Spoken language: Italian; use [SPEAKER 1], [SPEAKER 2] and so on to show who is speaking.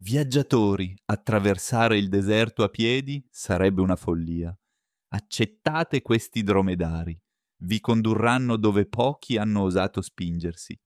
[SPEAKER 1] Viaggiatori, attraversare il deserto a piedi sarebbe una follia. Accettate questi dromedari. Vi condurranno dove pochi hanno osato spingersi.